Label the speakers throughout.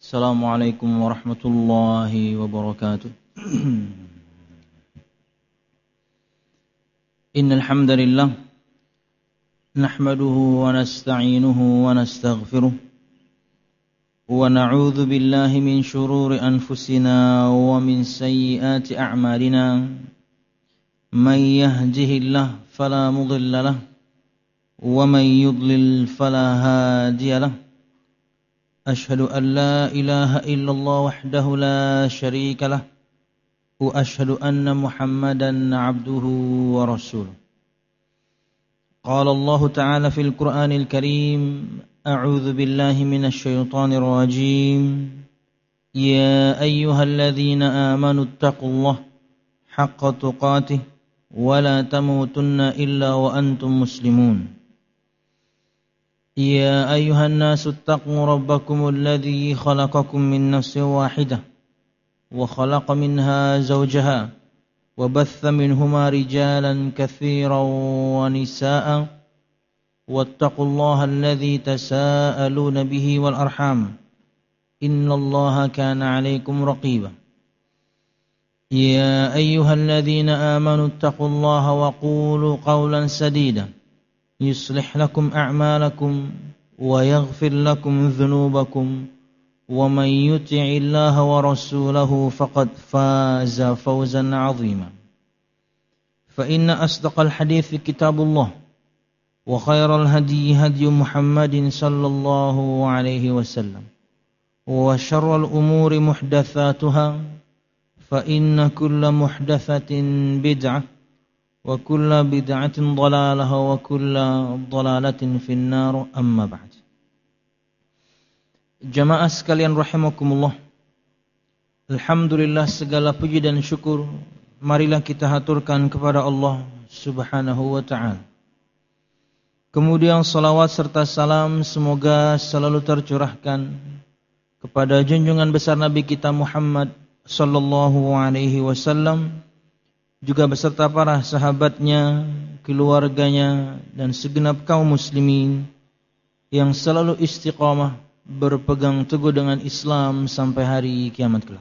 Speaker 1: Assalamualaikum warahmatullahi wabarakatuh. Innal hamdalillah nahmaduhu wa nasta'inuhu wa nastaghfiruh wa na'udzu billahi min shururi anfusina wa min sayyiati a'malina. May yahdihillahu fala mudilla lahu wa may yudlil fala hadiya lahu. أشهد أن لا إله إلا الله وحده لا شريك له وأشهد أن محمدا عبده ورسوله. قال الله تعالى في القرآن الكريم: أعوذ بالله من الشيطان الرجيم. يا أيها الذين آمنوا اتقوا الله حق تقاته ولا تموتن إلا وأنتم مسلمون. يا أيها الناس اتقوا ربكم الذي خلقكم من نفس واحدة وخلق منها زوجها وبث منهما رجالا كثيرا ونساء واتقوا الله الذي تساءلون به والأرحام إن الله كان عليكم رقيبا. يا أيها الذين آمنوا اتقوا الله وقولوا قولا سديدا يصلح لكم أعمالكم ويغفر لكم ذنوبكم ومن يطع الله ورسوله فقد فاز فوزا عظيما. فإن أصدق الحديث كتاب الله وخير الهدي هدي محمد صلى الله عليه وسلم وشر الأمور محدثاتها فإن كل محدثة بدعة وكل بدعة ضلالة وكل ضلالة في النار أما بعد. Jamaah sekalian rahimakumullah, alhamdulillah, segala puji dan syukur marilah kita haturkan kepada Allah Subhanahu wa ta'ala. Kemudian salawat serta salam semoga selalu tercurahkan kepada junjungan besar Nabi kita Muhammad sallallahu alaihi wasallam, juga beserta para sahabatnya, keluarganya, dan segenap kaum muslimin yang selalu istiqamah berpegang teguh dengan Islam sampai hari kiamat kelak.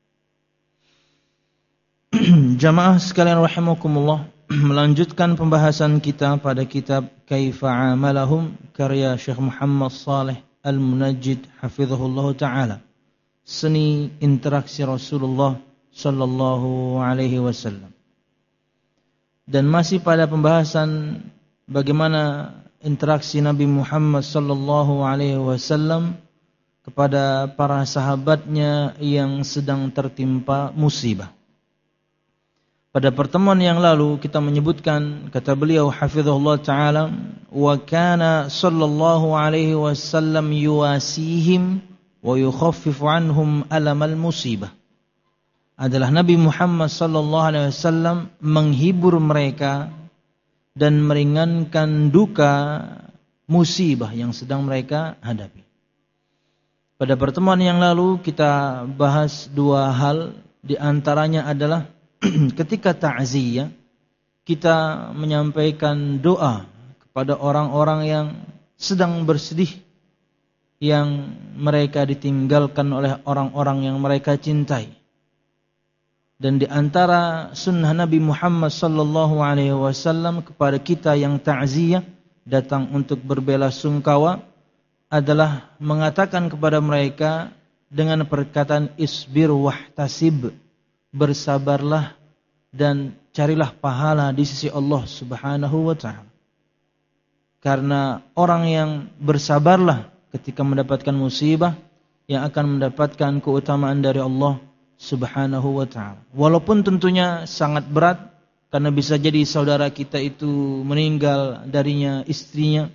Speaker 1: Jamaah sekalian rahimakumullah, melanjutkan pembahasan kita pada kitab Kaifa Amalahum karya Syekh Muhammad Saleh Al-Munajjid hafizahullah ta'ala, seni interaksi Rasulullah sallallahu alaihi wasallam. Dan masih pada pembahasan bagaimana interaksi Nabi Muhammad sallallahu alaihi wasallam kepada para sahabatnya yang sedang tertimpa musibah. Pada pertemuan yang lalu kita menyebutkan, kata beliau hafizahullah ta'ala, wa kana sallallahu alaihi wasallam yuwasihim wa yukhaffifu anhum alamal musibah. Adalah Nabi Muhammad sallallahu alaihi wasallam menghibur mereka dan meringankan duka musibah yang sedang mereka hadapi. Pada pertemuan yang lalu kita bahas dua hal, di antaranya adalah ketika ta'ziyah kita menyampaikan doa kepada orang-orang yang sedang bersedih, yang mereka ditinggalkan oleh orang-orang yang mereka cintai. Dan di antara sunnah Nabi Muhammad sallallahu alaihi wasallam kepada kita yang ta'ziyah datang untuk berbelasungkawa adalah mengatakan kepada mereka dengan perkataan isbir wahtasib, bersabarlah dan carilah pahala di sisi Allah Subhanahu wa ta'ala. Karena orang yang bersabarlah ketika mendapatkan musibah yang akan mendapatkan keutamaan dari Allah Subhanahu wa ta'ala. Walaupun tentunya sangat berat, karena bisa jadi saudara kita itu meninggal darinya istrinya,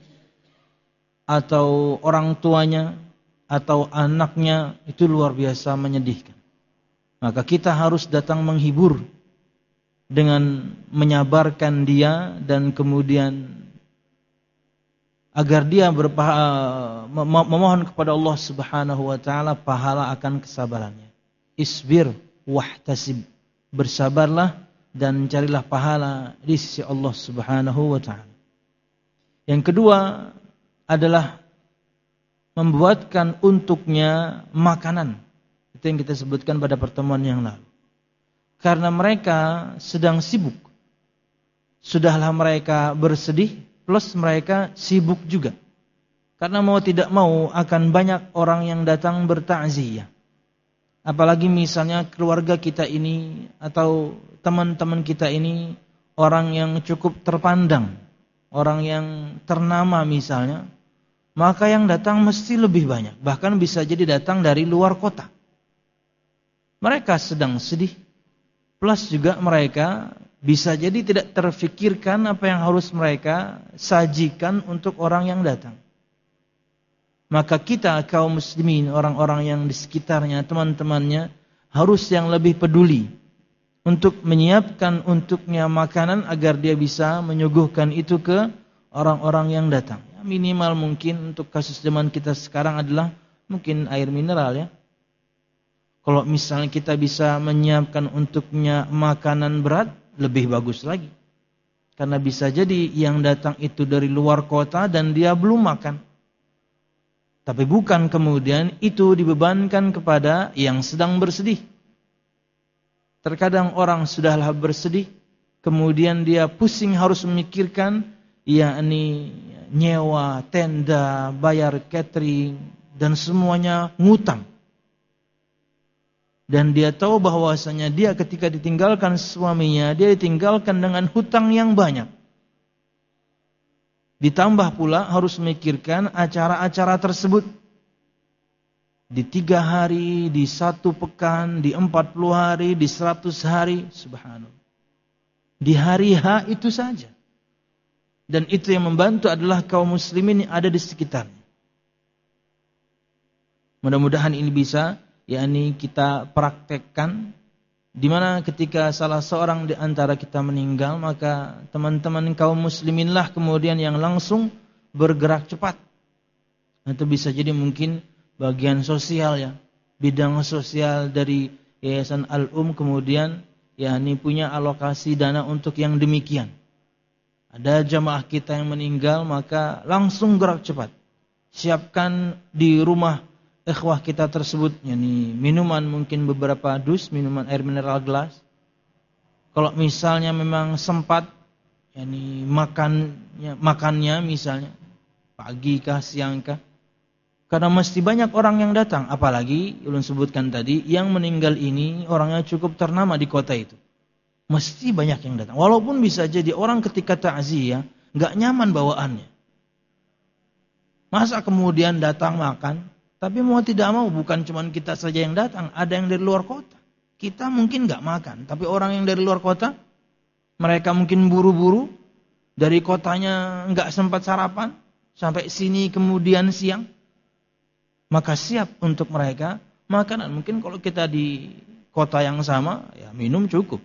Speaker 1: atau orang tuanya, atau anaknya, itu luar biasa menyedihkan. Maka kita harus datang menghibur dengan menyabarkan dia, dan kemudian agar dia memohon kepada Allah Subhanahu wa ta'ala pahala akan kesabarannya. Isbir wahtasib, bersabarlah dan carilah pahala di sisi Allah Subhanahu wa ta'ala. Yang kedua adalah membuatkan untuknya makanan. Itu yang kita sebutkan pada pertemuan yang lalu. Karena mereka sedang sibuk. Sudahlah mereka bersedih, plus mereka sibuk juga. Karena mau tidak mau akan banyak orang yang datang bertakziah. Apalagi misalnya keluarga kita ini atau teman-teman kita ini orang yang cukup terpandang, orang yang ternama misalnya, maka yang datang mesti lebih banyak. Bahkan bisa jadi datang dari luar kota. Mereka sedang sedih, plus juga mereka bisa jadi tidak terfikirkan apa yang harus mereka sajikan untuk orang yang datang. Maka kita kaum muslimin, orang-orang yang di sekitarnya, teman-temannya, harus yang lebih peduli untuk menyiapkan untuknya makanan agar dia bisa menyuguhkan itu ke orang-orang yang datang. Minimal mungkin untuk kasus zaman kita sekarang adalah mungkin air mineral ya. Kalau misalnya kita bisa menyiapkan untuknya makanan berat, lebih bagus lagi. Karena bisa jadi yang datang itu dari luar kota dan dia belum makan. Tapi bukan kemudian itu dibebankan kepada yang sedang bersedih. Terkadang orang sudahlah bersedih, kemudian dia pusing harus memikirkan, yakni nyewa tenda, bayar catering, dan semuanya ngutang. Dan dia tahu bahwasanya dia ketika ditinggalkan suaminya, dia ditinggalkan dengan hutang yang banyak. Ditambah pula harus memikirkan acara-acara tersebut. Di 3 hari, di 1 pekan, di 40 hari, di 100 hari. Subhanallah. Di hari H itu saja. Dan itu yang membantu adalah kaum muslimin yang ada di sekitarnya. Mudah-mudahan ini bisa yakni kita praktekkan, di mana ketika salah seorang di antara kita meninggal, maka teman-teman kaum musliminlah kemudian yang langsung bergerak cepat. Itu bisa jadi mungkin bagian sosial ya, bidang sosial dari Yayasan Al-Um kemudian yakni punya alokasi dana untuk yang demikian. Ada jamaah kita yang meninggal, maka langsung gerak cepat. Siapkan di rumah ikhwah kita tersebut, yakni minuman mungkin beberapa dus, minuman air mineral gelas. Kalau misalnya memang sempat, yakni makannya misalnya pagi kah siang kah, karena mesti banyak orang yang datang. Apalagi ulun sebutkan tadi, yang meninggal ini orangnya cukup ternama di kota itu, mesti banyak yang datang. Walaupun bisa jadi orang ketika takziah nggak nyaman bawaannya, masa kemudian datang makan. Tapi mau tidak mau bukan cuma kita saja yang datang, ada yang dari luar kota. Kita mungkin nggak makan, tapi orang yang dari luar kota, mereka mungkin buru-buru dari kotanya nggak sempat sarapan sampai sini kemudian siang, maka siap untuk mereka makanan. Mungkin kalau kita di kota yang sama, ya minum cukup.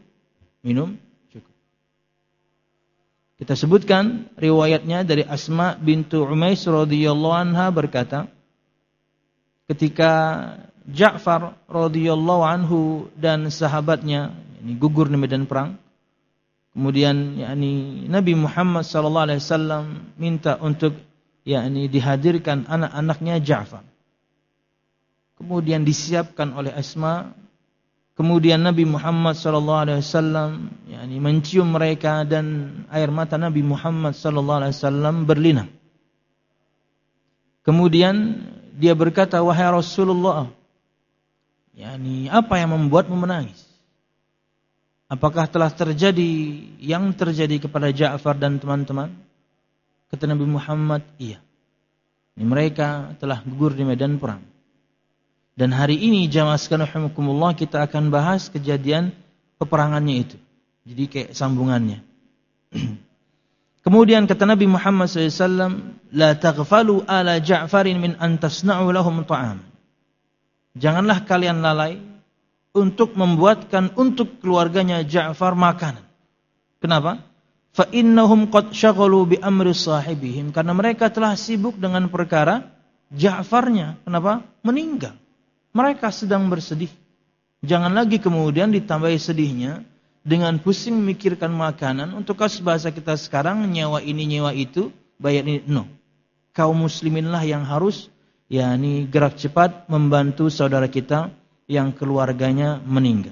Speaker 1: Kita sebutkan riwayatnya dari Asma bintu Umais radhiyallahu anha berkata, ketika Ja'far radhiyallahu anhu dan sahabatnya ini gugur di medan perang, kemudian yakni Nabi Muhammad sallallahu alaihi wasallam minta untuk yakni dihadirkan anak-anaknya Ja'far. Kemudian disiapkan oleh Asma. Kemudian Nabi Muhammad sallallahu alaihi wasallam yakni mencium mereka dan air mata Nabi Muhammad sallallahu alaihi wasallam berlinang. Kemudian dia berkata, wahai Rasulullah, yakni apa yang membuatmu menangis? Apakah telah terjadi yang terjadi kepada Ja'far dan teman-teman? Kata Nabi Muhammad, iya. Ini mereka telah gugur di medan perang. Dan hari ini jamaah sekalian rahimakumullah, kita akan bahas kejadian peperangannya itu. Jadi kayak sambungannya. Kemudian kata Nabi Muhammad SAW, la taghfalu ala Ja'farin min an tasna'u lahum ta'am. Janganlah kalian lalai untuk membuatkan untuk keluarganya Ja'far makanan. Kenapa? Fa innahum qad syaghalu bi amri sahibihim, karena mereka telah sibuk dengan perkara Ja'farnya. Kenapa? Meninggal. Mereka sedang bersedih. Jangan lagi kemudian ditambahi sedihnya dengan pusing memikirkan makanan. Untuk kasus bahasa kita sekarang, nyewa ini nyewa itu, bayar ini. No. Kaum musliminlah yang harus yakni gerak cepat membantu saudara kita yang keluarganya meninggal.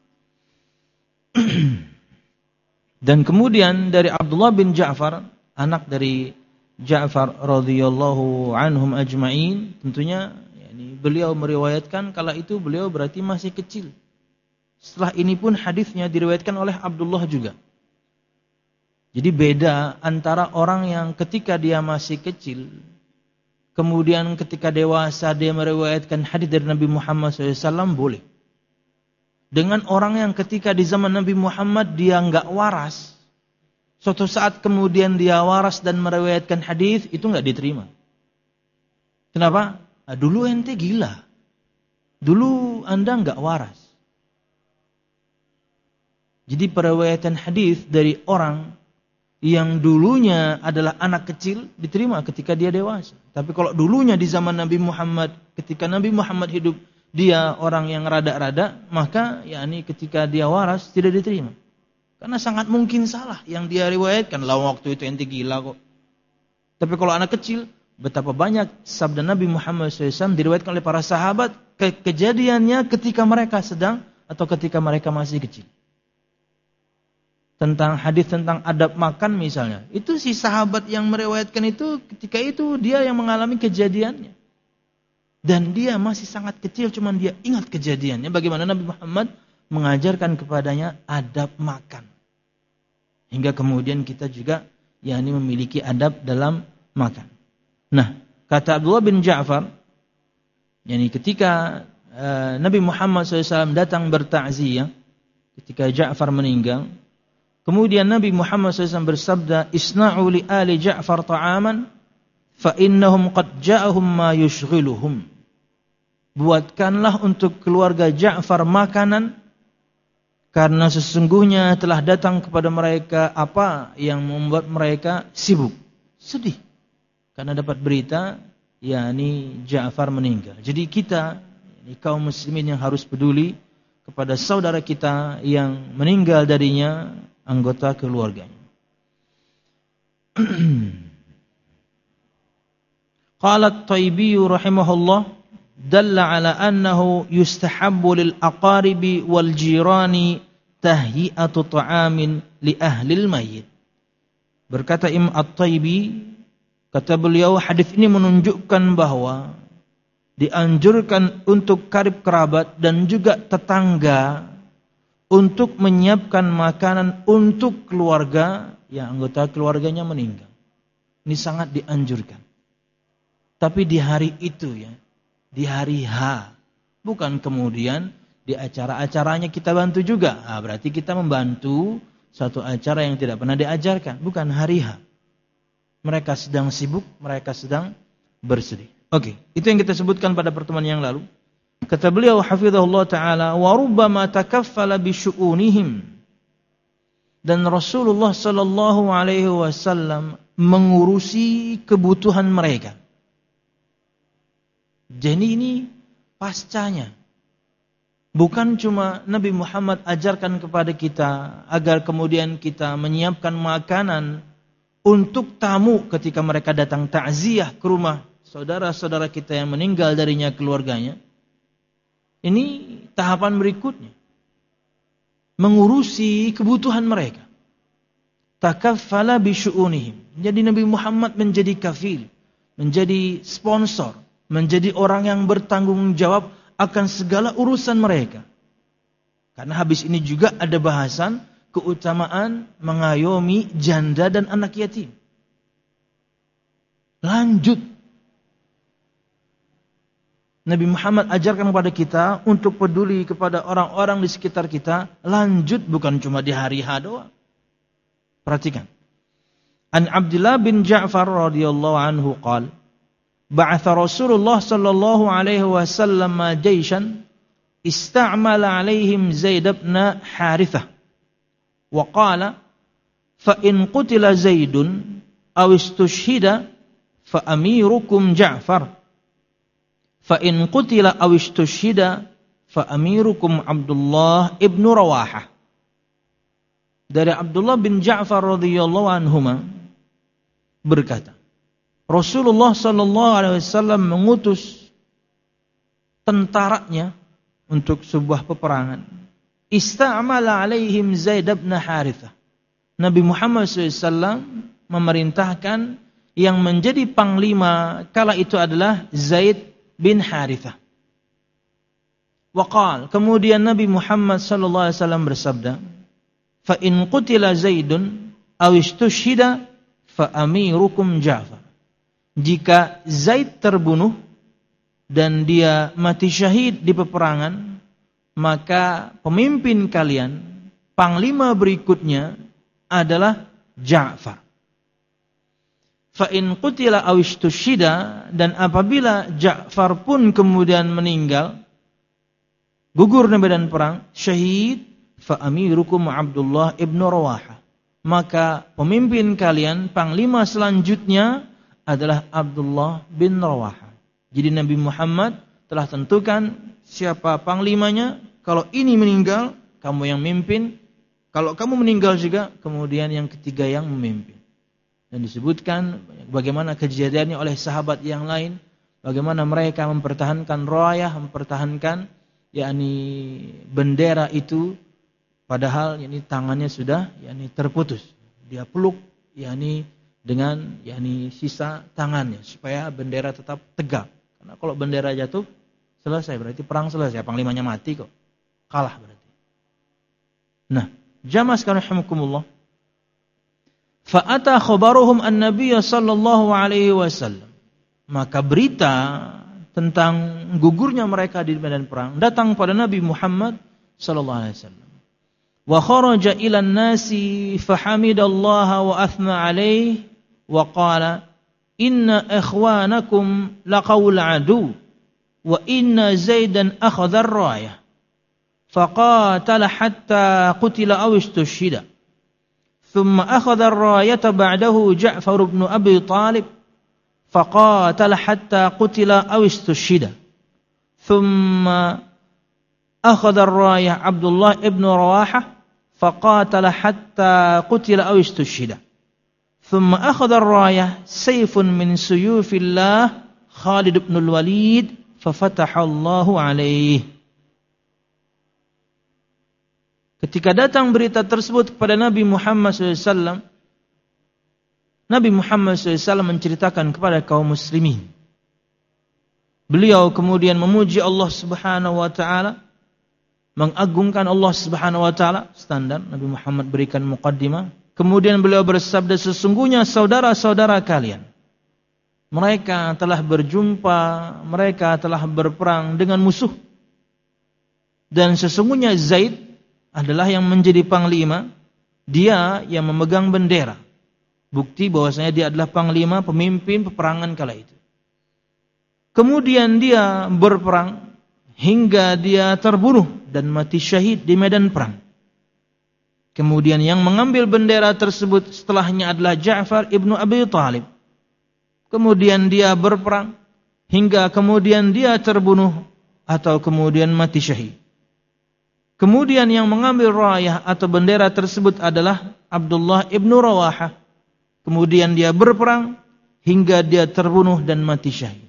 Speaker 1: Dan kemudian dari Abdullah bin Ja'far, anak dari Ja'far radhiyallahu anhum ajma'in, tentunya beliau meriwayatkan kala itu beliau berarti masih kecil. Setelah ini pun hadisnya diriwayatkan oleh Abdullah juga. Jadi beda antara orang yang ketika dia masih kecil, kemudian ketika dewasa dia meriwayatkan hadis dari Nabi Muhammad SAW boleh. Dengan orang yang ketika di zaman Nabi Muhammad dia enggak waras, suatu saat kemudian dia waras dan meriwayatkan hadis, itu enggak diterima. Kenapa? Nah, dulu ente gila. Dulu Anda enggak waras. Jadi periwayatan hadis dari orang yang dulunya adalah anak kecil diterima ketika dia dewasa. Tapi kalau dulunya di zaman Nabi Muhammad, ketika Nabi Muhammad hidup, dia orang yang rada-rada, maka yakni ketika dia waras tidak diterima. Karena sangat mungkin salah yang dia riwayatkan. Lah waktu itu ente gila kok. Tapi kalau anak kecil, betapa banyak sabda Nabi Muhammad SAW diriwayatkan oleh para sahabat kejadiannya ketika mereka sedang atau ketika mereka masih kecil. Tentang hadis tentang adab makan misalnya, itu si sahabat yang meriwayatkan itu ketika itu dia yang mengalami kejadiannya. Dan dia masih sangat kecil, cuman dia ingat kejadiannya. Bagaimana Nabi Muhammad mengajarkan kepadanya adab makan. Hingga kemudian kita juga yakni memiliki adab dalam makan. Nah, kata Abdullah bin Ja'far, yakni ketika Nabi Muhammad SAW datang bertakziah, ketika Ja'far meninggal, kemudian Nabi Muhammad SAW bersabda, "Isna'u li ali Ja'far ta'aman, fa innahum qad ja'ahum ma yushghiluhum." Buatkanlah untuk keluarga Ja'far makanan, karena sesungguhnya telah datang kepada mereka apa yang membuat mereka sibuk, sedih. Karena dapat berita, yakni Ja'far meninggal. Jadi kita, kaum muslimin yang harus peduli kepada saudara kita yang meninggal darinya, anggota keluarganya. Qala at-Taybi rahimahullah, dalla ala annahu yustahabbu lil aqaribi wal jirani tahyi'atu ta'amin li ahli al-mayyit. Berkata Imam At-Taybi, kata beliau, hadis ini menunjukkan bahwa dianjurkan untuk karib kerabat dan juga tetangga untuk menyiapkan makanan untuk keluarga yang anggota keluarganya meninggal. Ini sangat dianjurkan. Tapi di hari itu ya, di hari H, bukan kemudian di acara-acaranya kita bantu juga. Nah, berarti kita membantu satu acara yang tidak pernah diajarkan. Bukan hari H. Mereka sedang sibuk, mereka sedang bersedih. Oke, itu yang kita sebutkan pada pertemuan yang lalu. Kata beliau hafizahullah ta'ala, wa rubbama takaffala bi syu'unihim. Dan Rasulullah sallallahu alaihi wasallam mengurusi kebutuhan mereka. Jadi ini pascanya. Bukan cuma Nabi Muhammad ajarkan kepada kita agar kemudian kita menyiapkan makanan untuk tamu ketika mereka datang takziah ke rumah saudara-saudara kita yang meninggal darinya keluarganya. Ini tahapan berikutnya. Mengurusi kebutuhan mereka. Takaffala bi syu'unihim. Jadi Nabi Muhammad menjadi kafil, menjadi sponsor, menjadi orang yang bertanggung jawab akan segala urusan mereka. Karena habis ini juga ada bahasan keutamaan mengayomi janda dan anak yatim. Lanjut. Nabi Muhammad ajarkan kepada kita untuk peduli kepada orang-orang di sekitar kita. Lanjut, bukan cuma di hari H doang. Perhatikan. An Abdullah bin Ja'far radhiyallahu anhu qala, ba'atha Rasulullah sallallahu alaihi wasallam jayshan ista'mala alaihim Zaid bin Harithah wa qala fa in qutila Zaidun aw istushhida fa amirukum Ja'far fa in qutila aw istushhida fa amirukum Abdullah ibn Rawahah. Dari Abdullah bin Ja'far radhiyallahu anhuma berkata, Rasulullah sallallahu alaihi wasallam mengutus tentaranya untuk sebuah peperangan. Ista'mala alaihim Zaid bin Harithah. Nabi Muhammad SAW memerintahkan yang menjadi panglima kala itu adalah Zaid bin Harithah. Waqal, kemudian Nabi Muhammad sallallahu alaihi wasallam bersabda, "Fa in qutila Zaidun aw istushhida fa amirukum Ja'far." Jika Zaid terbunuh dan dia mati syahid di peperangan, maka pemimpin kalian, panglima berikutnya adalah Ja'far. Fa in qutila aw istushhida, dan apabila Ja'far pun kemudian meninggal, gugur di medan perang, syahid, fa amirukum Abdullah ibn Rawaha. Maka pemimpin kalian, panglima selanjutnya adalah Abdullah bin Rawaha. Jadi Nabi Muhammad telah tentukan siapa panglimanya. Kalau ini meninggal, kamu yang memimpin. Kalau kamu meninggal juga, kemudian yang ketiga yang memimpin. Dan disebutkan bagaimana kejadiannya oleh sahabat yang lain, bagaimana mereka mempertahankan rayah, mempertahankan yakni bendera itu, padahal yakni tangannya sudah yakni terputus. Dia peluk yakni dengan yakni sisa tangannya supaya bendera tetap tegak. Karena kalau bendera jatuh, selesai, berarti perang selesai, panglimanya mati kok. Kalah berarti. Nah, jamaah sekalian rahimakumullah. Fa ata khabaruhum an-nabiy sallallahu alaihi wasallam. Maka berita tentang gugurnya mereka di medan perang datang pada Nabi Muhammad sallallahu alaihi wasallam. Wa kharaja ila an-nasi fa hamidallaha wa athna alaihi wa qala inna ikhwanakum laqawul adu wa inna Zaidan akhadha ar-rayah faqatala hatta qutila aw istushhida thumma akhadha ar-rayata ba'dahu Ja'far ibn Abi Talib faqatala hatta qutila aw istushhida thumma akhadha ar-rayah Abdullah ibn Rawaha faqatala hatta qutila aw istushhida ثم أخذ الراية سيف من سيوف الله خالد بن الوليد ففتح الله عليه. Ketika datang berita tersebut kepada Nabi Muhammad SAW, Nabi Muhammad SAW menceritakan kepada kaum muslimin. Beliau kemudian memuji Allah Subhanahu wa taala, mengagungkan Allah Subhanahu wa taala. Standar Nabi Muhammad berikan muqaddimah. Kemudian beliau bersabda, sesungguhnya saudara-saudara kalian, mereka telah berjumpa, mereka telah berperang dengan musuh. Dan sesungguhnya Zaid adalah yang menjadi panglima, dia yang memegang bendera. Bukti bahwasanya dia adalah panglima, pemimpin peperangan kala itu. Kemudian dia berperang hingga dia terbunuh dan mati syahid di medan perang. Kemudian yang mengambil bendera tersebut setelahnya adalah Ja'far ibnu Abi Talib. Kemudian dia berperang hingga kemudian dia terbunuh atau kemudian mati syahid. Kemudian yang mengambil rayah atau bendera tersebut adalah Abdullah ibnu Rawaha. Kemudian dia berperang hingga dia terbunuh dan mati syahid.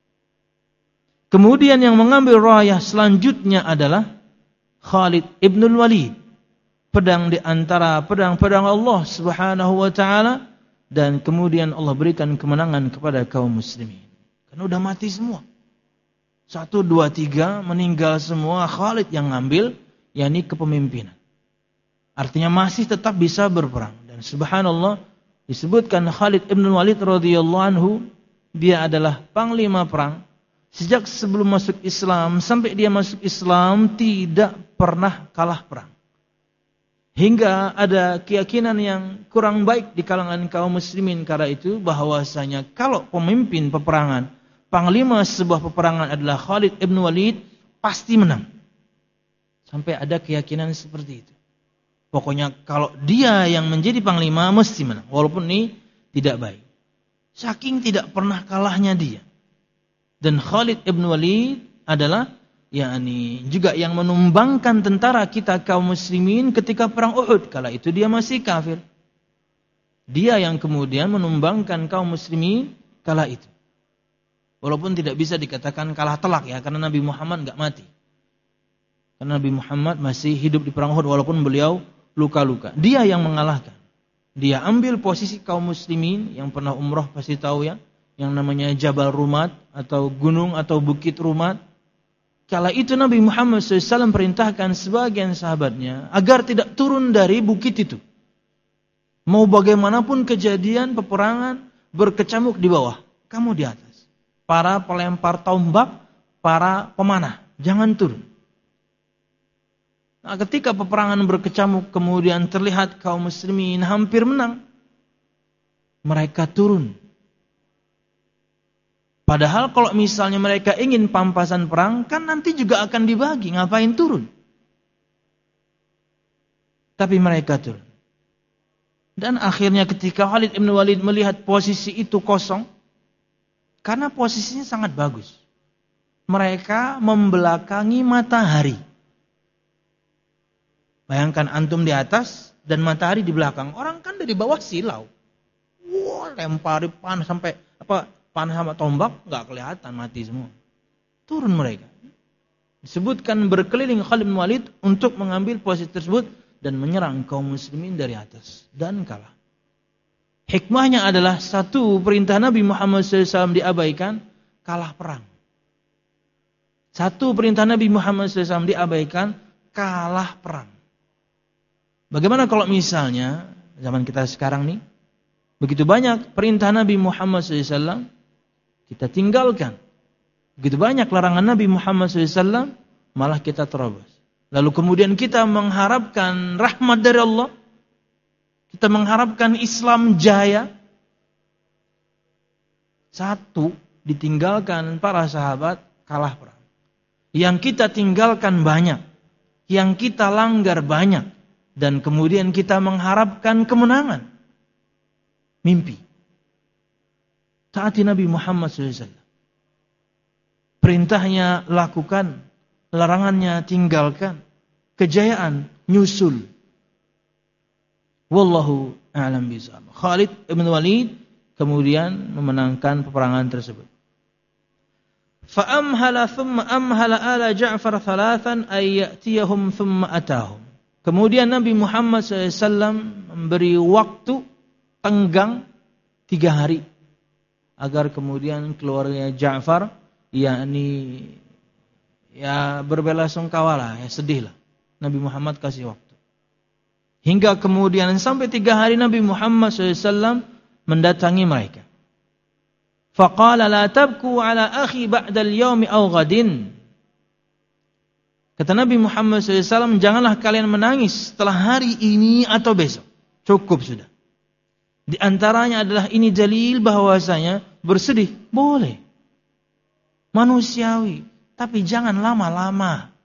Speaker 1: Kemudian yang mengambil rayah selanjutnya adalah Khalid ibn Walid. Pedang di antara pedang-pedang Allah Subhanahu wa taala, dan kemudian Allah berikan kemenangan kepada kaum muslimin. Karena udah mati semua. 1, 2, 3 meninggal semua, Khalid yang ngambil yakni kepemimpinan. Artinya masih tetap bisa berperang. Dan subhanallah disebutkan Khalid ibn Walid radhiyallahu anhu, dia adalah panglima perang. Sejak sebelum masuk Islam sampai dia masuk Islam tidak pernah kalah perang. Hingga ada keyakinan yang kurang baik di kalangan kaum muslimin kala itu, bahwasanya kalau pemimpin peperangan, panglima sebuah peperangan adalah Khalid ibn Walid, pasti menang. Sampai ada keyakinan seperti itu. Pokoknya kalau dia yang menjadi panglima mesti menang, walaupun ini tidak baik. Saking tidak pernah kalahnya dia. Dan Khalid ibn Walid adalah yakni juga yang menumbangkan tentara kita kaum muslimin ketika perang Uhud. Kala itu dia masih kafir. Dia yang kemudian menumbangkan kaum muslimin kala itu. Walaupun tidak bisa dikatakan kalah telak ya, karena Nabi Muhammad enggak mati. Karena Nabi Muhammad masih hidup di perang Uhud walaupun beliau luka-luka. Dia yang mengalahkan. Dia ambil posisi kaum muslimin, yang pernah umrah pasti tahu ya, yang namanya Jabal Rumat atau gunung atau bukit Rumat. Kala itu Nabi Muhammad SAW perintahkan sebagian sahabatnya agar tidak turun dari bukit itu. Mau bagaimanapun kejadian peperangan, berkecamuk di bawah, kamu di atas. Para pelempar tombak, para pemanah, jangan turun. Nah, ketika peperangan berkecamuk kemudian terlihat kaum muslimin hampir menang, mereka turun. Padahal kalau misalnya mereka ingin pampasan perang, kan nanti juga akan dibagi, ngapain turun? Tapi mereka turun. Dan akhirnya ketika Khalid bin Walid melihat posisi itu kosong, karena posisinya sangat bagus, mereka membelakangi matahari. Bayangkan antum di atas dan matahari di belakang. Orang kan dari bawah silau. Wah, lempari panah sampai panah sama tombak enggak kelihatan, mati semua. Turun mereka. Disebutkan berkeliling Khalid bin Walid untuk mengambil posisi tersebut dan menyerang kaum muslimin dari atas dan kalah. Hikmahnya adalah satu, perintah Nabi Muhammad SAW diabaikan, kalah perang. Satu, perintah Nabi Muhammad SAW diabaikan, kalah perang. Bagaimana kalau misalnya zaman kita sekarang nih, begitu banyak perintah Nabi Muhammad SAW kita tinggalkan, begitu banyak larangan Nabi Muhammad SAW malah kita terobos. Lalu kemudian kita mengharapkan rahmat dari Allah, kita mengharapkan Islam jaya. Satu, ditinggalkan para sahabat, kalah perang. Yang kita tinggalkan banyak, yang kita langgar banyak, dan kemudian kita mengharapkan kemenangan. Mimpi. Taati Nabi Muhammad SAW. Perintahnya lakukan, larangannya tinggalkan. Kejayaan nyusul. Wallahu a'lam bishawab. Khalid bin Walid kemudian memenangkan peperangan tersebut. Fa'amhala thumma amhala ala Ja'far thalathan ay ya'tiyahum thumma atahum. Kemudian Nabi Muhammad SAW memberi waktu tenggang 3 hari agar kemudian keluarga Ja'far yakni berbelasungkawa lah, sedih lah. Nabi Muhammad kasih waktu. Hingga kemudian sampai 3 hari Nabi Muhammad SAW mendatangi mereka. Faqala la tabku ala akhi ba'dal yawmi aw ghadin. Kata Nabi Muhammad SAW, janganlah kalian menangis setelah hari ini atau besok. Cukup sudah. Di antaranya adalah ini dalil bahwasanya bersedih boleh. Manusiawi. Tapi jangan lama-lama.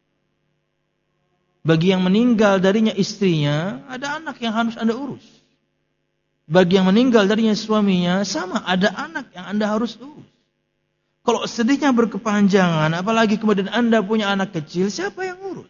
Speaker 1: Bagi yang meninggal darinya istrinya, ada anak yang harus Anda urus. Bagi yang meninggal darinya suaminya, sama, ada anak yang Anda harus urus. Kalau sedihnya berkepanjangan, apalagi kemudian Anda punya anak kecil, siapa yang urus?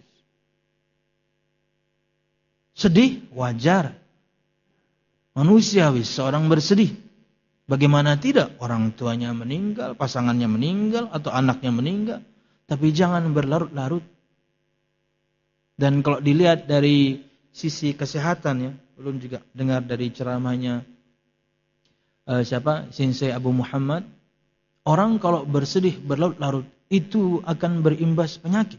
Speaker 1: Sedih, wajar. Manusiawi, seorang bersedih. Bagaimana tidak? Orang tuanya meninggal, pasangannya meninggal, atau anaknya meninggal. Tapi jangan berlarut-larut. Dan kalau dilihat dari sisi kesehatan ya, belum juga dengar dari ceramahnya Sensei Abu Muhammad, orang kalau bersedih berlarut-larut itu akan berimbas penyakit.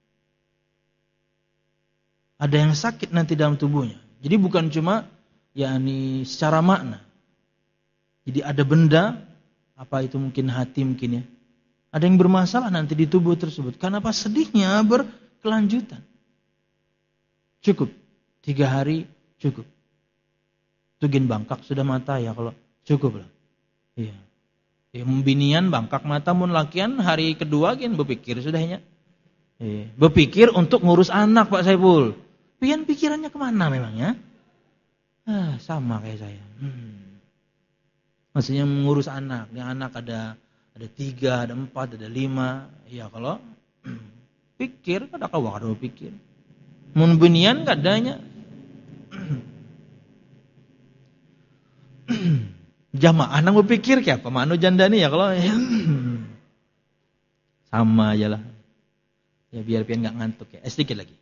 Speaker 1: Ada yang sakit nanti dalam tubuhnya. Jadi bukan cuma yakni secara makna. Jadi ada benda, apa itu mungkin hati mungkin ya. Ada yang bermasalah nanti di tubuh tersebut. Karena apa? Sedihnya berkelanjutan. Cukup 3 hari cukup. Tugin bangkak sudah mata ya kalau cukup lah. Iya. Ya, membinian bangkak mata mun lakian hari kedua kan berpikir sudahnya. Iya. Berpikir untuk ngurus anak Pak Saiful. Pian pikirannya kemana memangnya? Sama kayak saya. Maksudnya mengurus anak. Yang anak ada 3, ada 4, ada 5. Ya kalau pikir kada kau pikir. Mun binian kadanya. jamaah nang berpikir kayak apa mano janda nih ya kalau sama aja lah. Ya biar pian enggak ngantuk ya. Sedikit lagi.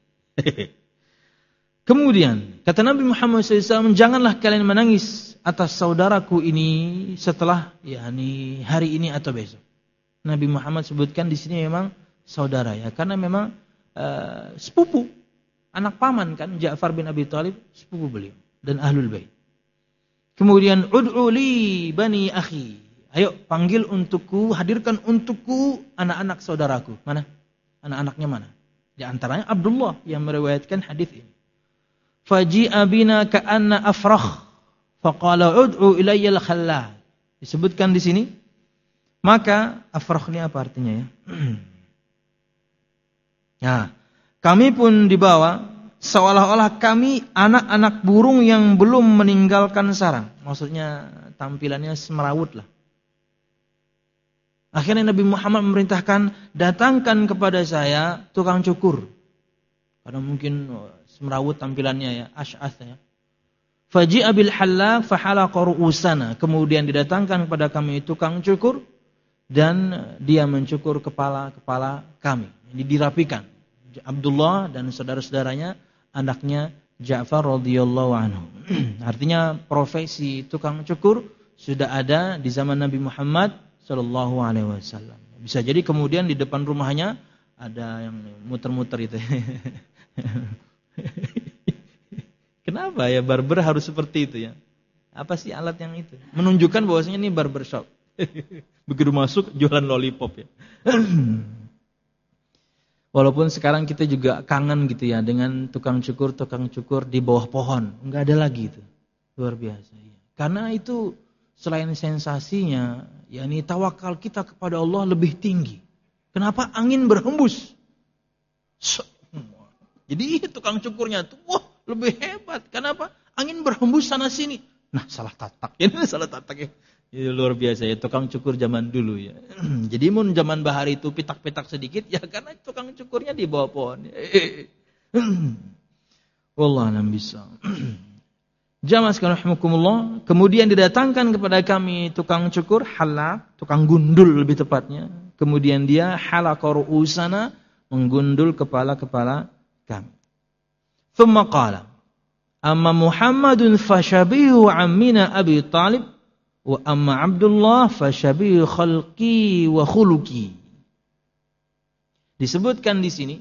Speaker 1: Kemudian kata Nabi Muhammad SAW, janganlah kalian menangis atas saudaraku ini setelah yakni hari ini atau besok. Nabi Muhammad sebutkan di sini memang saudara ya, karena memang sepupu, anak paman kan Ja'far bin Abi Thalib, sepupu beliau dan ahlul bait. Kemudian ud'u li bani akhi. Ayo panggil untukku, hadirkan untukku anak-anak saudaraku. Mana? Anak-anaknya mana? Di antaranya Abdullah yang meriwayatkan hadis ini. Faji'a bina ka'anna afrakh faqala ud'u ilayya al-khallal. Disebutkan di sini. Maka afrakh ini apa artinya ya? Nah, kami pun dibawa seolah-olah kami anak-anak burung yang belum meninggalkan sarang. Maksudnya tampilannya semerawut lah. Akhirnya Nabi Muhammad memerintahkan, datangkan kepada saya tukang cukur. Karena mungkin semerawut tampilannya ya, asy'ath ya. Faji'a bil hallaq fahalaqa ru'usana. Kemudian didatangkan kepada kami tukang cukur dan dia mencukur kepala-kepala kami. Jadi dirapikan. Abdullah dan saudara-saudaranya, anaknya Ja'far radhiyallahu anhu. Artinya profesi tukang cukur sudah ada di zaman Nabi Muhammad sallallahu alaihi wasallam. Bisa jadi kemudian di depan rumahnya ada yang muter-muter itu. Kenapa ya barber harus seperti itu ya? Apa sih alat yang itu? Menunjukkan bahwasanya ini barbershop. Begitu masuk jualan lollipop ya. Walaupun sekarang kita juga kangen gitu ya dengan tukang cukur di bawah pohon. Enggak ada lagi itu. Luar biasa ya. Karena itu selain sensasinya, yakni tawakal kita kepada Allah lebih tinggi. Kenapa? Angin berhembus. Jadi tukang cukurnya tuh wah lebih hebat. Kenapa? Angin berhembus sana sini. Nah, salah tatak. Ini salah tatak ya. Ini luar biasa ya, tukang cukur zaman dulu ya. Jadi mun zaman bahari itu pitak-pitak sedikit ya karena tukang cukurnya di bawah pohon. Wallah alam bisa. Jamaah sekalian rahimakumullah, kemudian didatangkan kepada kami tukang cukur, halaq, tukang gundul lebih tepatnya. Kemudian dia halaqa ru'usana, menggundul kepala-kepala kami. Thumma qala, amma Muhammadun fashabihu ammina Abi Talib, wa amma Abdullah fashabihu khalqi wa khuluqi. Disebutkan di sini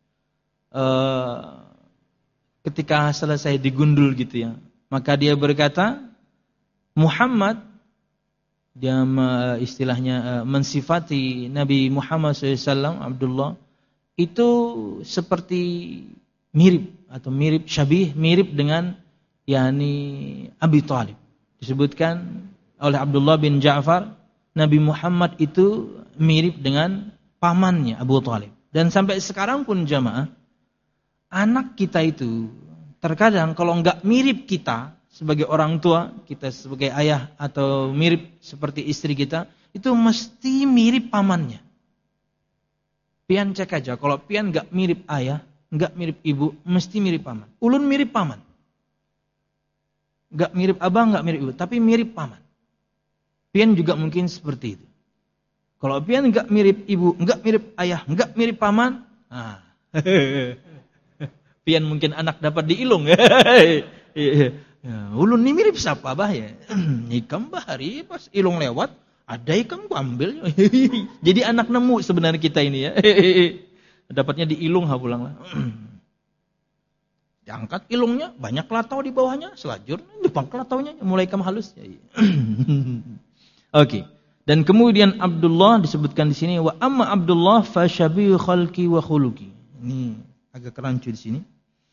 Speaker 1: ketika selesai digundul gitu ya, maka dia berkata Muhammad, dia istilahnya mensifati Nabi Muhammad SAW, Abdullah itu seperti mirip atau mirip syabih, mirip dengan yakni Abi Thalib. Disebutkan oleh Abdullah bin Ja'far, Nabi Muhammad itu mirip dengan pamannya Abu Thalib. Dan sampai sekarang pun jamaah, anak kita itu terkadang kalau enggak mirip kita sebagai orang tua, kita sebagai ayah atau mirip seperti istri kita, itu mesti mirip pamannya. Pian cek aja, kalau pian enggak mirip ayah, enggak mirip ibu, mesti mirip paman. Ulun mirip paman. Enggak mirip abang, enggak mirip ibu, tapi mirip paman. Pian juga mungkin seperti itu. Kalau pian enggak mirip ibu, enggak mirip ayah, enggak mirip paman, pian mungkin anak dapat diilung. Ulun ini mirip siapa bah ya? Ikam bahari pas ilung lewat, ada ikam ku ambil. Jadi anak nemu sebenarnya kita ini ya. Dapatnya diilung pulang lah. Diangkat ilungnya, banyak latau di bawahnya, selajur depan lataunya mulai ikam halus. Oke. Dan kemudian Abdullah disebutkan di sini, wa amma Abdullah fa syabihu khalqi wa khuluqi. Ini agak kerancu di sini.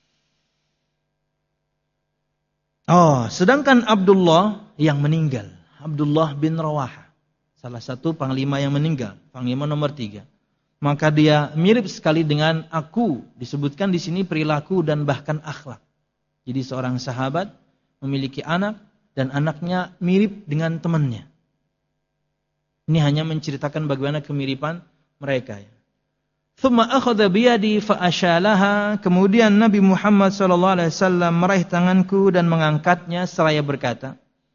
Speaker 1: Oh, sedangkan Abdullah yang meninggal, Abdullah bin Rawaha, salah satu panglima yang meninggal, panglima nomor 3. Maka dia mirip sekali dengan aku, disebutkan di sini perilaku dan bahkan akhlak. Jadi seorang sahabat memiliki anak dan anaknya mirip dengan temannya. Ini hanya menceritakan bagaimana kemiripan mereka. Thumma akhadha biyadi fa ashalaha. Kemudian Nabi Muhammad sallallahu alaihi wasallam meraih tanganku dan mengangkatnya seraya berkata,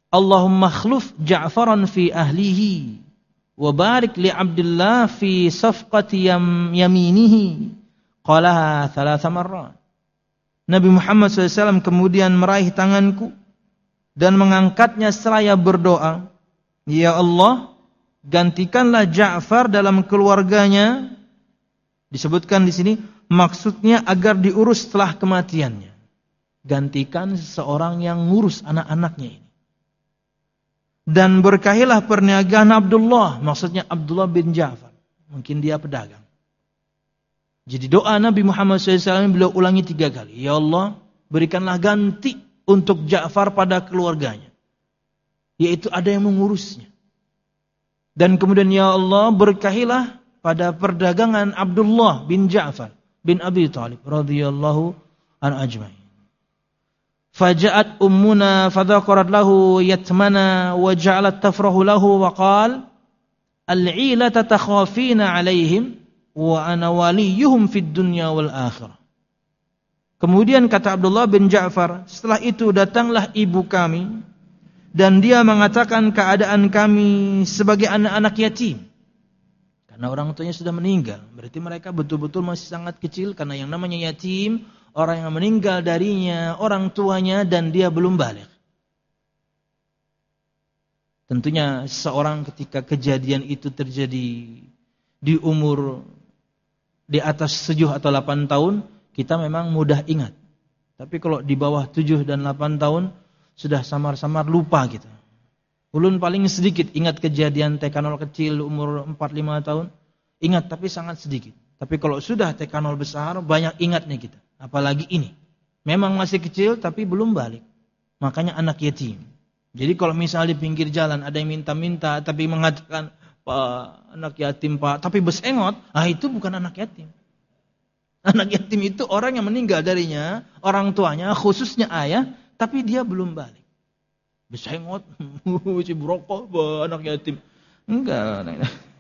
Speaker 1: Allahumma khluf Ja'faran fi ahlihi wa barik li Abdullah fi safqati yaminihi. Qalaha 3 marrat. Nabi Muhammad SAW kemudian meraih tanganku dan mengangkatnya seraya berdoa, ya Allah, gantikanlah Ja'far dalam keluarganya. Disebutkan di sini maksudnya agar diurus setelah kematiannya. Gantikan seseorang yang ngurus anak-anaknya ini. Dan berkahilah perniagaan Abdullah, maksudnya Abdullah bin Ja'far. Mungkin dia pedagang. Jadi doa Nabi Muhammad SAW beliau ulangi 3 kali. Ya Allah, berikanlah ganti untuk Ja'far pada keluarganya. Yaitu ada yang mengurusnya. Dan kemudian ya Allah, berkahilah pada perdagangan Abdullah bin Ja'far bin Abi Thalib radhiyallahu anhu ajma'in. Faja'at ummuna fadhakarat lahu yatmana wa ja'alat tafrahu lahu wa qala al-'ilata takhafina 'alaihim wa ana waliyuhum fid dunya wal akhirah. Kemudian kata Abdullah bin Ja'far, setelah itu datanglah ibu kami dan dia mengatakan keadaan kami sebagai anak-anak yatim. Karena orang tuanya sudah meninggal, berarti mereka betul-betul masih sangat kecil, karena yang namanya yatim, orang yang meninggal darinya orang tuanya dan dia belum baligh. Tentunya seorang ketika kejadian itu terjadi di umur di atas 7 atau 8 tahun, kita memang mudah ingat. Tapi kalau di bawah 7 dan 8 tahun, sudah samar-samar lupa kita. Ulun paling sedikit ingat kejadian TK0 kecil umur 4-5 tahun, ingat tapi sangat sedikit. Tapi kalau sudah TK0 besar, banyak ingatnya kita. Apalagi ini. Memang masih kecil tapi belum balik. Makanya anak yatim. Jadi kalau misalnya di pinggir jalan ada yang minta-minta tapi mengatakan, Pak, anak yatim Pak, tapi besengot, itu bukan anak yatim. Anak yatim itu orang yang meninggal darinya, orang tuanya, khususnya ayah, tapi dia belum balik. Besengot, si brokok, anak yatim. Enggak.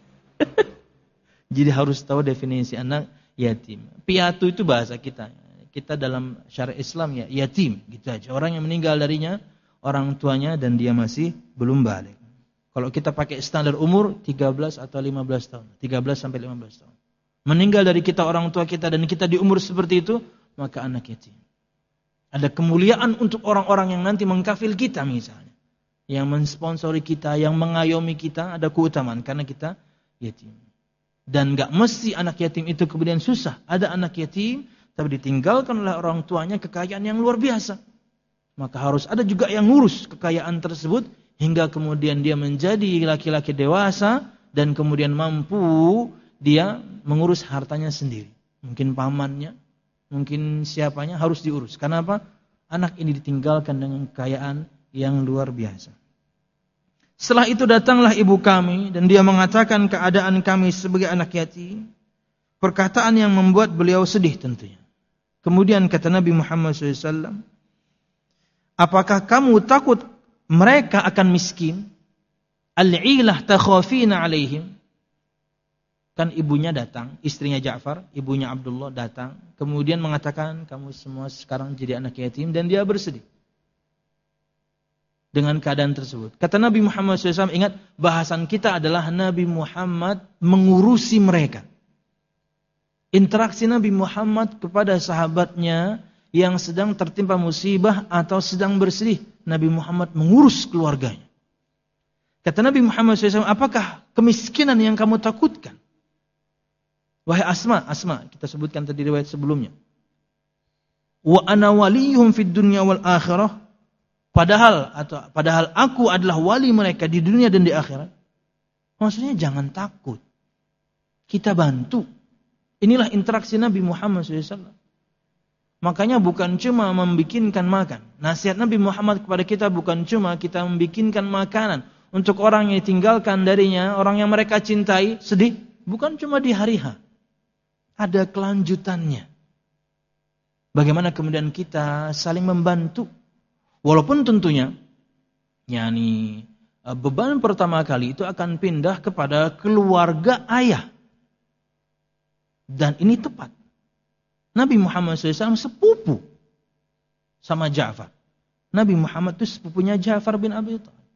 Speaker 1: Jadi harus tahu definisi anak yatim. Piatu itu bahasa kita. Kita dalam syariat Islam ya yatim, gitu aja. Orang yang meninggal darinya, orang tuanya dan dia masih belum balik. Kalau kita pakai standar umur 13 atau 15 tahun. 13 sampai 15 tahun. Meninggal dari kita orang tua kita dan kita di umur seperti itu, maka anak yatim. Ada kemuliaan untuk orang-orang yang nanti mengkafil kita misalnya. Yang mensponsori kita, yang mengayomi kita, ada keutamaan karena kita yatim. Dan gak mesti anak yatim itu kemudian susah. Ada anak yatim, tapi ditinggalkan oleh orang tuanya kekayaan yang luar biasa. Maka harus ada juga yang ngurus kekayaan tersebut, hingga kemudian dia menjadi laki-laki dewasa, dan kemudian mampu dia mengurus hartanya sendiri. Mungkin pamannya, mungkin siapanya harus diurus. Karena apa? Anak ini ditinggalkan dengan kekayaan yang luar biasa. Setelah itu datanglah ibu kami dan dia mengatakan keadaan kami sebagai anak yatim. Perkataan yang membuat beliau sedih tentunya. Kemudian kata Nabi Muhammad SAW, apakah kamu takut mereka akan miskin? Al-'ilah takhafina alaihim. Kan ibunya datang, istrinya Ja'far, ibunya Abdullah datang, kemudian mengatakan kamu semua sekarang jadi anak yatim, dan dia bersedih dengan keadaan tersebut. Kata Nabi Muhammad SAW, ingat bahasan kita adalah Nabi Muhammad mengurusi mereka. Interaksi Nabi Muhammad kepada sahabatnya yang sedang tertimpa musibah atau sedang bersedih, Nabi Muhammad mengurus keluarganya. Kata Nabi Muhammad SAW, apakah kemiskinan yang kamu takutkan? Wahai Asma, kita sebutkan tadi riwayat sebelumnya. Wa ana waliyuhum fid dunya wal akhirah. Padahal aku adalah wali mereka di dunia dan di akhirat. Maksudnya jangan takut. Kita bantu. Inilah interaksi Nabi Muhammad SAW. Makanya bukan cuma membikinkan makan. Nasihat Nabi Muhammad kepada kita bukan cuma kita membikinkan makanan untuk orang yang ditinggalkan darinya, orang yang mereka cintai, sedih. Bukan cuma di hari H. Ada kelanjutannya. Bagaimana kemudian kita saling membantu. Walaupun tentunya beban pertama kali itu akan pindah kepada keluarga ayah. Dan ini tepat. Nabi Muhammad SAW sepupu sama Ja'far. Nabi Muhammad itu sepupunya Ja'far bin Abi Thalib.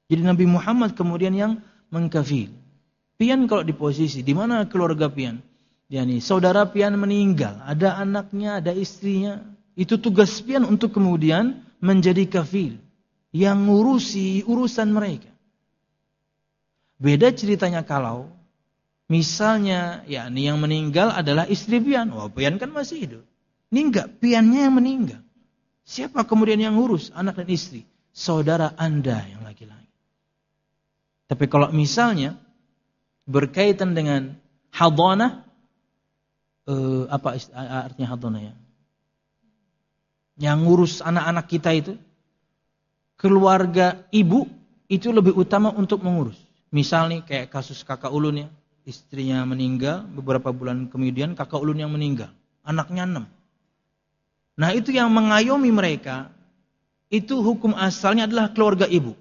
Speaker 1: Jadi Nabi Muhammad kemudian yang mengkafil. Pian kalau di posisi di mana keluarga pian, yakni saudara pian meninggal, ada anaknya, ada istrinya, itu tugas pian untuk kemudian menjadi kafil yang ngurusi urusan mereka. Beda ceritanya kalau misalnya yakni yang meninggal adalah istri pian, wah pian kan masih hidup. Ini enggak, piannya yang meninggal. Siapa kemudian yang ngurus anak dan istri? Saudara Anda yang laki-laki. Tapi kalau misalnya berkaitan dengan hadanah, apa artinya hadanah ya? Yang ngurus anak-anak kita itu, keluarga ibu itu lebih utama untuk mengurus. Misalnya kayak kasus kakak ulun ya, istrinya meninggal, beberapa bulan kemudian kakak ulun yang meninggal, anaknya 6. Nah itu yang mengayomi mereka, itu hukum asalnya adalah keluarga ibu.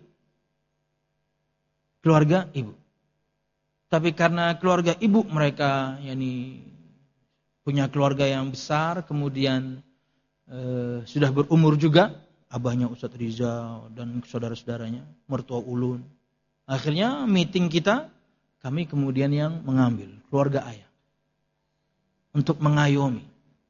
Speaker 1: Keluarga ibu. Tapi karena keluarga ibu mereka yakni punya keluarga yang besar, kemudian sudah berumur juga, abahnya Ustadz Rizal dan saudara-saudaranya, mertua ulun. Akhirnya meeting kita, kami kemudian yang mengambil keluarga ayah untuk mengayomi.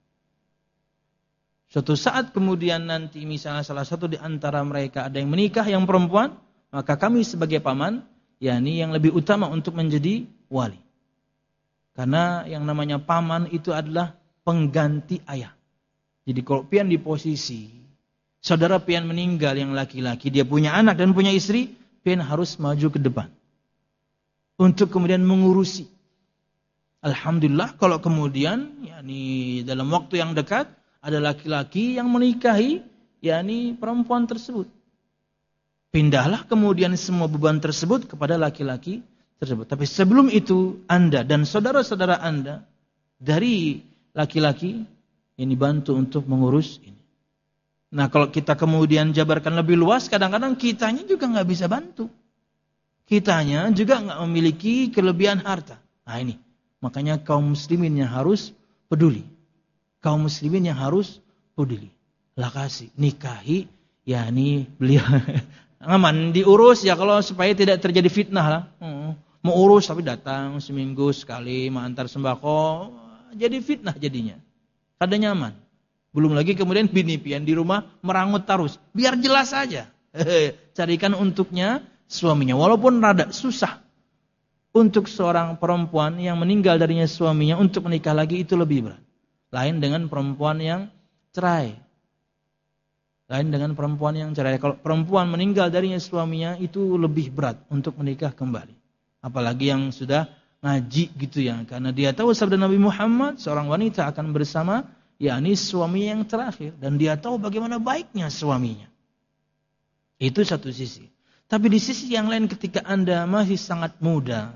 Speaker 1: Suatu saat kemudian nanti misalnya salah satu di antara mereka ada yang menikah yang perempuan, maka kami sebagai paman yakni yang lebih utama untuk menjadi wali. Karena yang namanya paman itu adalah pengganti ayah. Jadi kalau pian di posisi saudara pian meninggal yang laki-laki, dia punya anak dan punya istri, pian harus maju ke depan untuk kemudian mengurusi. Alhamdulillah kalau kemudian yakni dalam waktu yang dekat ada laki-laki yang menikahi yakni perempuan tersebut. Pindahlah kemudian semua beban tersebut kepada laki-laki tersebut. Tapi sebelum itu Anda dan saudara-saudara Anda dari laki-laki yang dibantu untuk mengurus ini. Nah kalau kita kemudian jabarkan lebih luas, kadang-kadang kitanya juga nggak bisa bantu. Kitanya juga nggak memiliki kelebihan harta. Nah ini, makanya kaum muslimin yang harus peduli. Kaum muslimin yang harus peduli. Lah kasih, nikahi, yakni beliau aman diurus ya kalau supaya tidak terjadi fitnah lah. Mau urus tapi datang seminggu sekali mengantar sembako, jadi fitnah jadinya. Kada nyaman. Belum lagi kemudian bini pian di rumah merangut terus. Biar jelas saja. Carikan untuknya suaminya. Walaupun rada susah untuk seorang perempuan yang meninggal darinya suaminya untuk menikah lagi itu lebih berat. Lain dengan perempuan yang cerai. Lain dengan perempuan yang cerai. Kalau perempuan meninggal darinya suaminya itu lebih berat untuk menikah kembali. Apalagi yang sudah ngaji gitu ya. Karena dia tahu sabda Nabi Muhammad, seorang wanita akan bersama yakni suaminya yang terakhir. Dan dia tahu bagaimana baiknya suaminya. Itu satu sisi. Tapi di sisi yang lain ketika Anda masih sangat muda,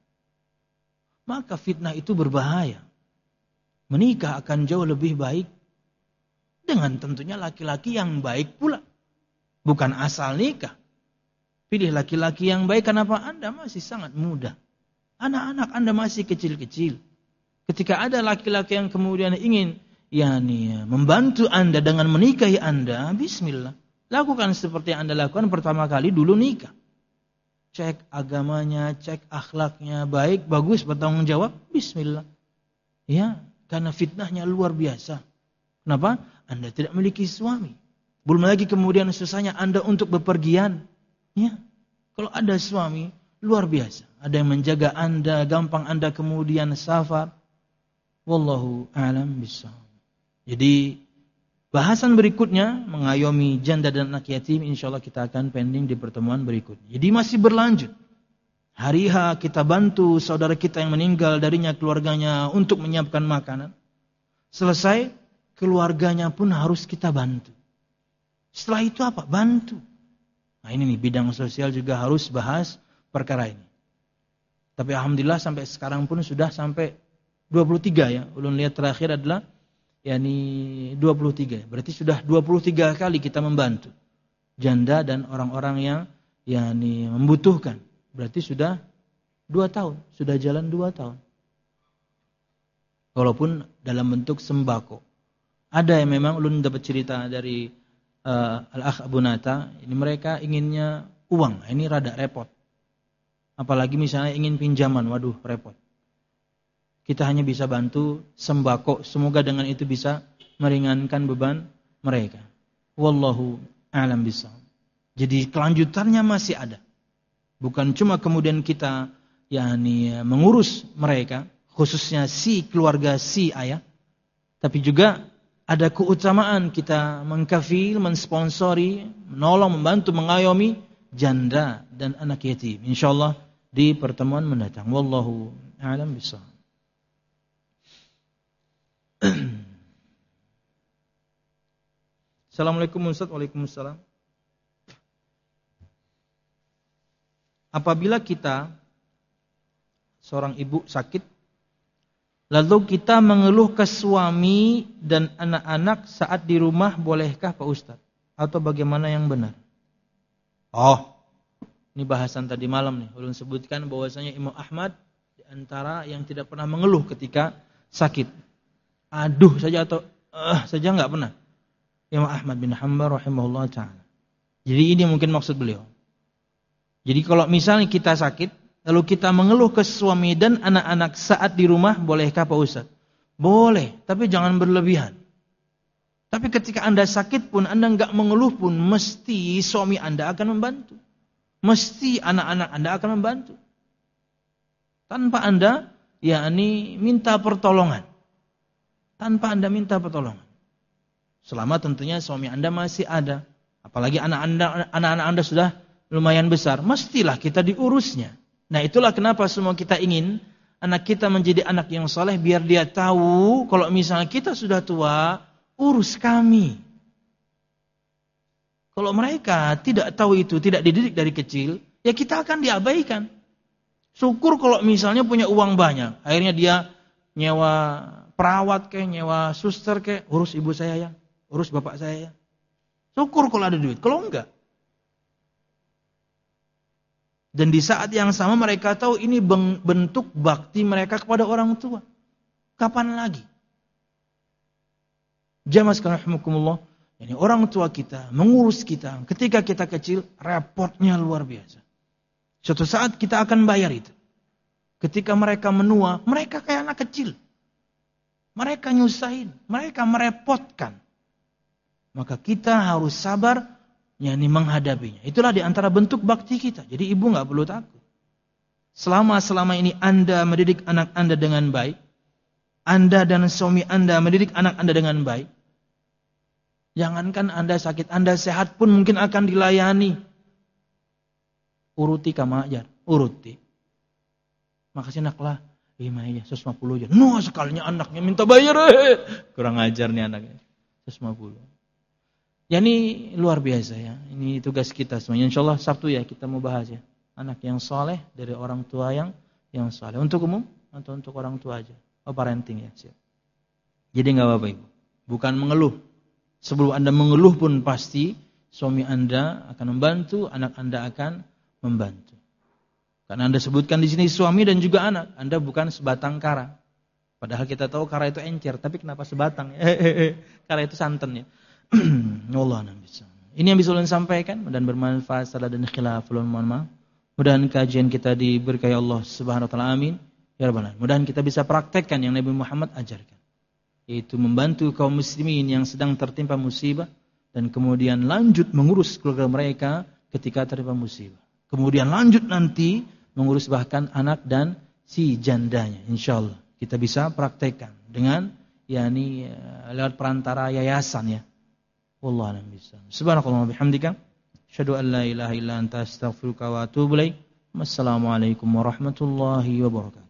Speaker 1: maka fitnah itu berbahaya. Menikah akan jauh lebih baik dengan tentunya laki-laki yang baik pula. Bukan asal nikah. Pilih laki-laki yang baik. Kenapa? Anda masih sangat muda. Anak-anak Anda masih kecil-kecil. Ketika ada laki-laki yang kemudian ingin membantu Anda dengan menikahi Anda, bismillah. Lakukan seperti yang Anda lakukan pertama kali dulu nikah. Cek agamanya, cek akhlaknya, baik, bagus, bertanggung jawab, bismillah. Ya, karena fitnahnya luar biasa. Kenapa? Anda tidak memiliki suami. Belum lagi kemudian susahnya Anda untuk bepergian. Ya. Kalau ada suami, luar biasa. Ada yang menjaga Anda, gampang Anda kemudian safar. Wallahu a'lam bishawab. Jadi, bahasan berikutnya mengayomi janda dan anak yatim, insyaallah kita akan pending di pertemuan berikutnya. Jadi masih berlanjut. Hari H kita bantu saudara kita yang meninggal darinya keluarganya untuk menyiapkan makanan. Selesai, keluarganya pun harus kita bantu. Setelah itu apa? Bantu. Nah ini nih, bidang sosial juga harus bahas perkara ini. Tapi alhamdulillah sampai sekarang pun sudah sampai 23 ya. Ulun lihat terakhir adalah 23. Berarti sudah 23 kali kita membantu janda dan orang-orang yang membutuhkan. Berarti sudah 2 tahun, sudah jalan 2 tahun. Walaupun dalam bentuk sembako. Ada yang memang ulun dapat cerita dari Al-Akh Abu Nata, ini mereka inginnya uang. Ini rada repot. Apalagi misalnya ingin pinjaman, waduh repot. Kita hanya bisa bantu sembako, semoga dengan itu bisa meringankan beban mereka. Wallahu a'lam bishawab. Jadi kelanjutannya masih ada. Bukan cuma kemudian kita mengurus mereka, khususnya si keluarga si ayah, tapi juga ada keutamaan kita mengkafil, mensponsori, menolong, membantu, mengayomi janda dan anak yatim. Insyaallah di pertemuan mendatang. Wallahu a'lam bishawab. Assalamualaikum Ustaz. Waalaikumsalam. Apabila kita seorang ibu sakit, lalu kita mengeluh ke suami dan anak-anak saat di rumah, bolehkah Pak Ustaz? Atau bagaimana yang benar? Oh, ini bahasan tadi malam nih. Ulun sebutkan bahwasanya Imam Ahmad di antara yang tidak pernah mengeluh ketika sakit. Aduh saja atau saja enggak pernah. Imam Ahmad bin Hanbal rahimahullah ta'ala. Jadi ini mungkin maksud beliau. Jadi kalau misalnya kita sakit, lalu kita mengeluh ke suami dan anak-anak saat di rumah, bolehkah Pak Ustaz? Boleh, tapi jangan berlebihan. Tapi ketika Anda sakit pun, Anda enggak mengeluh pun, mesti suami Anda akan membantu. Mesti anak-anak Anda akan membantu. Tanpa Anda, minta pertolongan. Tanpa Anda minta pertolongan. Selama tentunya suami Anda masih ada. Apalagi anak-anak Anda sudah lumayan besar. Mestilah kita diurusnya. Nah itulah kenapa semua kita ingin anak kita menjadi anak yang saleh, biar dia tahu kalau misalnya kita sudah tua, urus kami. Kalau mereka tidak tahu itu, tidak dididik dari kecil, ya kita akan diabaikan. Syukur kalau misalnya punya uang banyak. Akhirnya dia nyewa perawat nyewa suster urus ibu saya ya, urus bapak saya ya. Syukur kalau ada duit, kalau enggak. Dan di saat yang sama mereka tahu ini bentuk bakti mereka kepada orang tua. Kapan lagi? Jamaah sekalian rahimakumullah, ini orang tua kita mengurus kita ketika kita kecil, repotnya luar biasa. Suatu saat kita akan bayar itu. Ketika mereka menua, mereka kayak anak kecil. Mereka nyusahin, mereka merepotkan. Maka kita harus sabar menghadapinya. Itulah di antara bentuk bakti kita. Jadi ibu enggak perlu takut. Selama ini Anda mendidik anak Anda dengan baik, Anda dan suami Anda mendidik anak Anda dengan baik, jangankan Anda sakit, Anda sehat pun mungkin akan dilayani. Uruti kama ajar, uruti. Makasih naklah, 5 aja, 150 aja. No, sekalinya anaknya minta bayar. Kurang ajar nih anaknya. 150. Ya ini luar biasa ya. Ini tugas kita semuanya. Insyaallah Sabtu ya kita mau bahas ya. Anak yang soleh dari orang tua yang soleh. Untuk umum atau untuk orang tua aja? Oh parenting ya. Siap. Jadi enggak apa-apa Ibu. Bukan mengeluh. Sebelum Anda mengeluh pun pasti suami Anda akan membantu, anak Anda akan membantu. Karena Anda sebutkan di sini suami dan juga anak. Anda bukan sebatang kara. Padahal kita tahu kara itu encer, tapi kenapa sebatang? Kara itu santan ya. Allah bisa. Ini yang bisa ulun sampaikan dan bermanfaat, salah dan khilaf ulun mohon maaf. Mudah-mudahan kajian kita diberkahi Allah Subhanahu wa taala, amin ya rabbal alamin. Mudah-mudahan kita bisa praktekkan yang Nabi Muhammad ajarkan, yaitu membantu kaum muslimin yang sedang tertimpa musibah dan kemudian lanjut mengurus keluarga mereka ketika tertimpa musibah. Kemudian lanjut nanti mengurus bahkan anak dan si jandanya. Insyaallah kita bisa praktekkan dengan lewat perantara yayasan ya. Wallahu a'lam bishawab. Subhanakallahumma bihamdika asyhadu an la ilaha illa anta astaghfiruka wa atubu ilaik. Wassalamualaikum warahmatullahi wabarakatuh.